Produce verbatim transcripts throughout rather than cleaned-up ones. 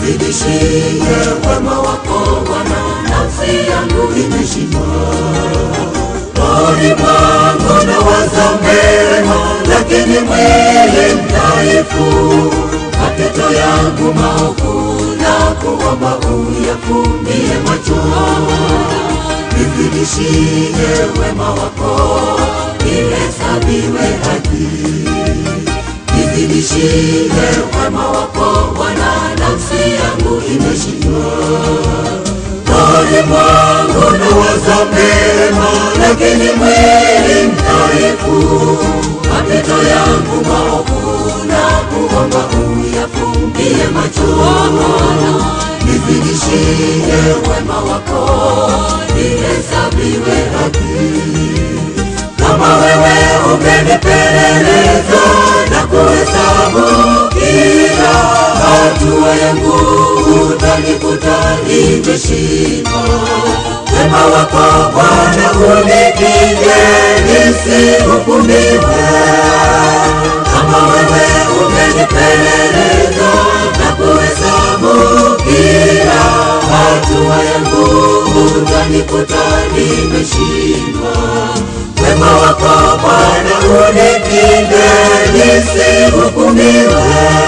nizidishie wema wako Bwana, nafsi yangu imeshiba. Rohoni mwangu nawaza mema, lakini mwili mdhaifu. Matendo yangu maovu na kuomba uyafumbie macho. Nizidishie wema wako, nihesabiwe haki. Nizidishie wema wako Bwana, nafsi yangu imeshiba. Rohoni mwangu nawaza mema, lakini mwili mdhaifu. Matendo yangu maovu na kuomba uyafumbie macho. Nizidishie wema wako, nihesabiwe haki. Kama wewe umenipeleleza na kuhesabu kila hatua yangu, utanikuta nimeshiba. Wema wako Bwana unikinge nisihukumiwe. Kama wewe umenipeleleza na kuhesabu kila hatua yangu, utanikuta nimeshiba. Wema wako Bwana unikinge nisihukumiwe.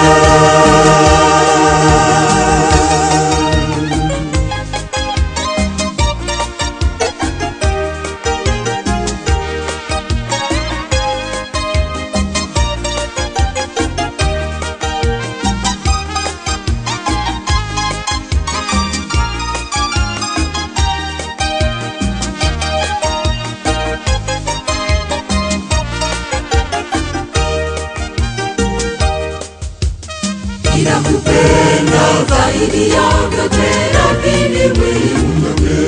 Ninakupenda zaidi ya vyote, lakini mwili mnyonge.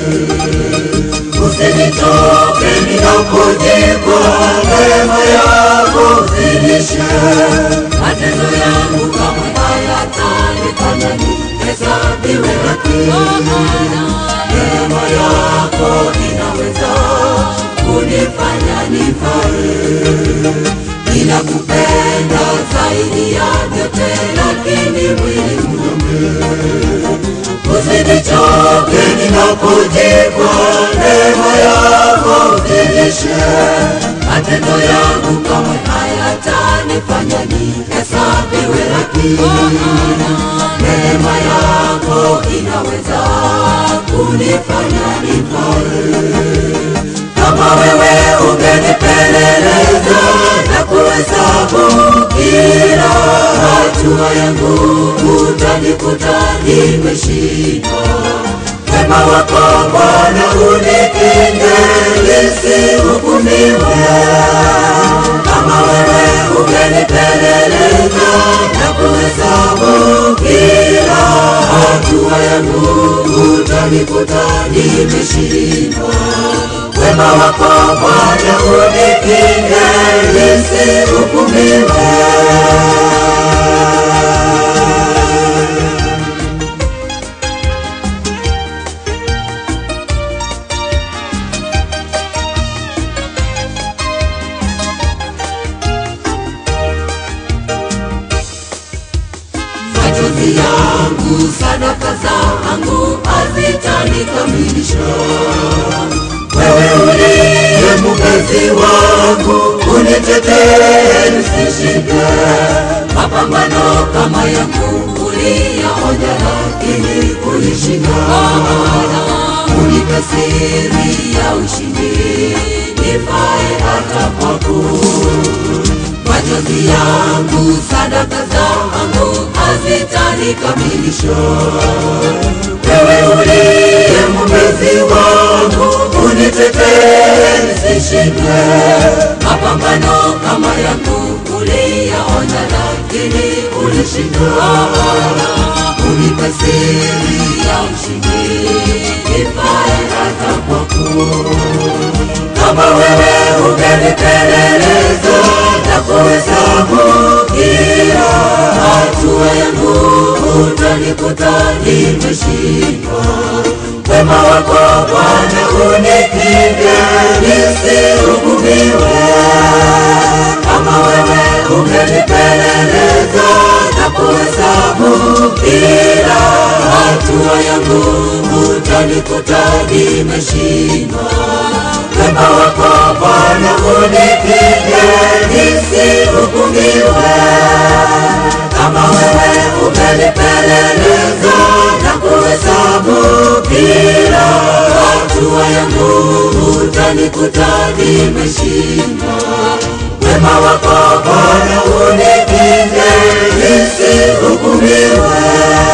Usinichoke ninapojikwa, neema yako zidishe. Matendo yangu kamwe hayatanifanya nihesabiwe haki. Neema yako inaweza kunifanya nifae. Ninakupenda zaidi ya vyote, lakini mwili mnyonge. Usinichoke ninapojikwa, neema yako zidishe. Matendo yangu kamwe hayatanifanya nihesabiwe haki. Neema yako inaweza kunifanya nifae. Kama wewe umenipeleleza na kuhesabu kila hatua yangu, utanikuta nimeshiba. Wema wako Bwana unikinge nisihukumiwe. Kama wewe umenipeleleza na kuhesabu kila hatua yangu, utanikuta nimeshiba. Wema wako Bwana unikinge nisihukumiwe. Machozi yangu, sadaka zangu hazitanikamilisha. Wewe uliye mwokozi wangu, unitetee nisishinde. Mapambano kama yangu uliyaonya, lakini ulishinda. Unipe siri ya ushindi, nifae hata kwako. Machozi yangu, sadaka zangu hazitanikamilisha. Wewe uliye mwokozi wangu, unitetee nisishinde. Mapambano kama yangu uliyaonya, lakini ulishinda. Unipe siri ya ushindi, nifae hata kwako. Kama wewe umenipeleleza na kuhesabu kila hatua yangu, utanikuta nimeshiba. Wema wako Bwana unikinge nisihukumiwe. Kama wewe umenipeleleza na kuhesabu kila nimeshindwa. Wema wako Bwana unipige nisihukumiwe. Kama wewe umenipeleleza na kuhesabu kila hatua yangu, utanikuta nimeshindwa. Wema wako Bwana unipige nisihukumiwe.